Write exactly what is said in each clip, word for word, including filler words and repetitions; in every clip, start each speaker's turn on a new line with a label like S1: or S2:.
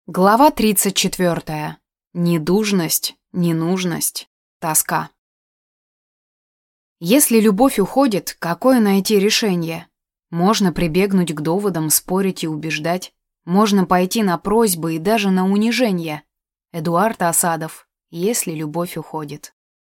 S1: Глава тридцать четвёртая. Недужность, ненужность, тоска. Если любовь уходит, какое найти решение? Можно прибегнуть к доводам, спорить и убеждать. Можно пойти на просьбы и даже на унижение. Эдуард Асадов. Если любовь уходит.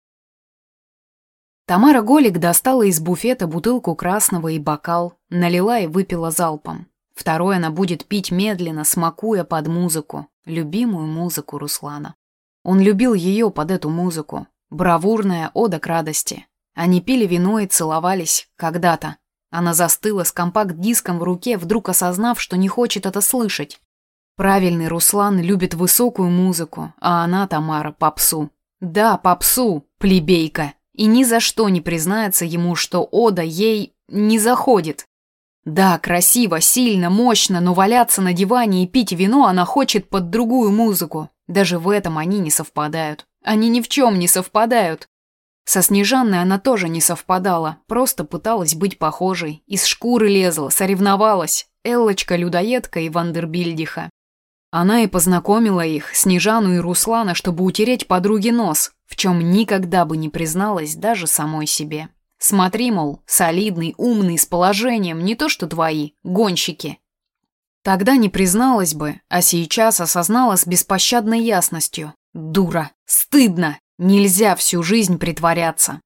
S1: Тамара Голик достала из буфета бутылку красного и бокал, налила и выпила залпом. Второй она будет пить медленно, смакуя под музыку, любимую музыку Руслана. Он любил ее под эту музыку, бравурная ода к радости. Они пили вино и целовались когда-то. Она застыла с компакт-диском в руке, вдруг осознав, что не хочет это слышать. Правильный Руслан любит высокую музыку, а она, Тамара, попсу. Да, попсу, плебейка. И ни за что не признается ему, что ода ей не заходит. Да, красиво, сильно, мощно, но валяться на диване и пить вино она хочет под другую музыку. Даже в этом они не совпадают. Они ни в чем не совпадают. Со Снежанной она тоже не совпадала, просто пыталась быть похожей. Из шкуры лезла, соревновалась. Эллочка-людоедка и Вандербильдиха. Она и познакомила их, Снежану и Руслана, чтобы утереть подруге нос, в чем никогда бы не призналась даже самой себе. Смотри, мол, солидный, умный, с положением, не то что твои, гонщики. Тогда не призналась бы, а сейчас осознала с беспощадной ясностью. Дура, стыдно, нельзя всю жизнь притворяться.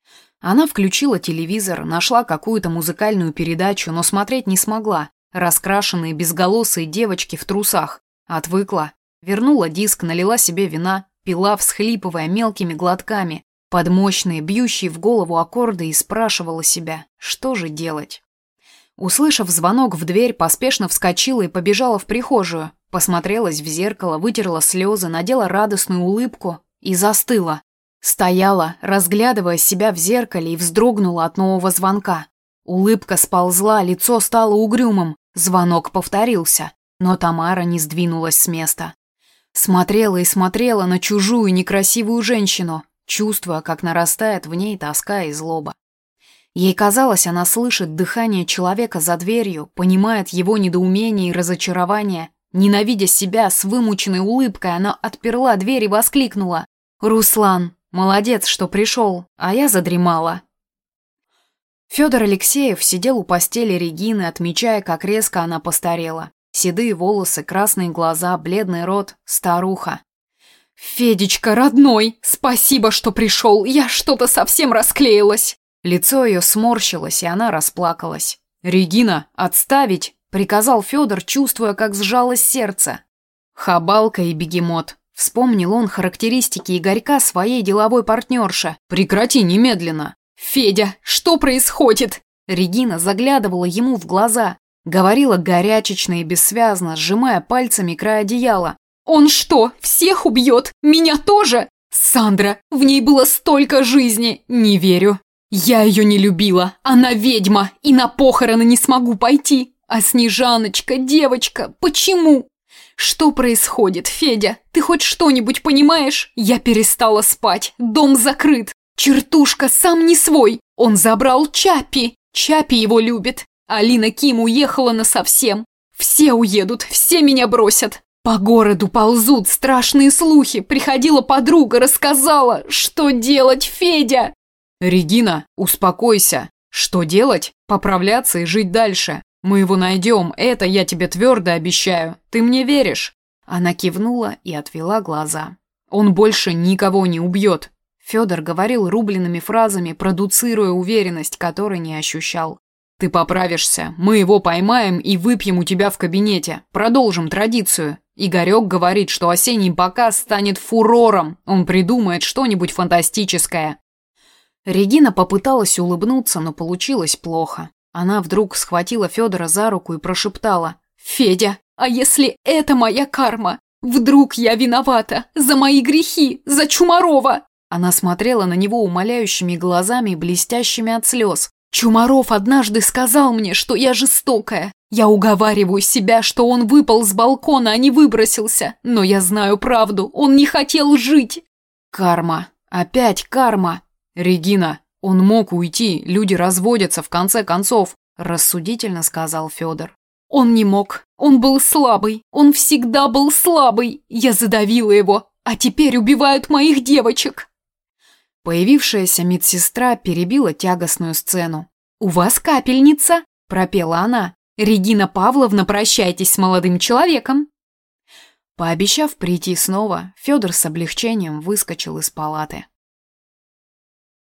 S1: Она включила телевизор, нашла какую-то музыкальную передачу, но смотреть не смогла. Раскрашенные безголосые девочки в трусах. Отвыкла. Вернула диск, налила себе вина, пила, всхлипывая мелкими глотками. Под мощные, бьющие в голову аккорды и спрашивала себя, что же делать. Услышав звонок в дверь, поспешно вскочила и побежала в прихожую, посмотрелась в зеркало, вытерла слезы, надела радостную улыбку и застыла. Стояла, разглядывая себя в зеркале, и вздрогнула от нового звонка. Улыбка сползла, лицо стало угрюмым, звонок повторился, но Тамара не сдвинулась с места. Смотрела и смотрела на чужую некрасивую женщину, чувствуя, как нарастает в ней тоска и злоба. Ей казалось, она слышит дыхание человека за дверью, понимает его недоумение и разочарование. Ненавидя себя, с вымученной улыбкой она отперла дверь и воскликнула: «Руслан, молодец, что пришел, а я задремала». Федор Алексеев сидел у постели Регины, отмечая, как резко она постарела. Седые волосы, красные глаза, бледный рот, старуха. «Федечка, родной, спасибо, что пришел, я что-то совсем расклеилась». Лицо ее сморщилось, и она расплакалась. «Регина, отставить!» — приказал Федор, чувствуя, как сжалось сердце. «Хабалка и бегемот». Вспомнил он характеристики Игорька своей деловой партнерши. «Прекрати немедленно!» «Федя, что происходит?» Регина заглядывала ему в глаза. Говорила горячечно и бессвязно, сжимая пальцами край одеяла. «Он что, всех убьет? Меня тоже? Сандра, в ней было столько жизни! Не верю. Я ее не любила. Она ведьма, и на похороны не смогу пойти. А Снежаночка, девочка, почему? Что происходит, Федя? Ты хоть что-нибудь понимаешь? Я перестала спать. Дом закрыт. Чертушка сам не свой. Он забрал Чаппи. Чаппи его любит. Алина Ким уехала насовсем. Все уедут, все меня бросят. По городу ползут страшные слухи. Приходила подруга, рассказала. Что делать, Федя?» «Регина, успокойся. Что делать? Поправляться и жить дальше. Мы его найдем, это я тебе твердо обещаю. Ты мне веришь?» Она кивнула и отвела глаза. «Он больше никого не убьет». Федор говорил рубленными фразами, продуцируя уверенность, которой не ощущал. «Ты поправишься, мы его поймаем и выпьем у тебя в кабинете. Продолжим традицию. Игорек говорит, что осенний показ станет фурором. Он придумает что-нибудь фантастическое». Регина попыталась улыбнуться, но получилось плохо. Она вдруг схватила Федора за руку и прошептала: «Федя, а если это моя карма? Вдруг я виновата? За мои грехи? За Чумарова?» Она смотрела на него умоляющими глазами, блестящими от слез. «Чумаров однажды сказал мне, что я жестокая. Я уговариваю себя, что он выпал с балкона, а не выбросился. Но я знаю правду, он не хотел жить». Карма. Опять карма. «Регина, он мог уйти, люди разводятся в конце концов», – рассудительно сказал Федор. «Он не мог. Он был слабый, он всегда был слабый. Я задавила его, а теперь убивают моих девочек». Появившаяся медсестра перебила тягостную сцену. «У вас капельница», – пропела она. «Регина Павловна, прощайтесь с молодым человеком». Пообещав прийти снова, Федор с облегчением выскочил из палаты.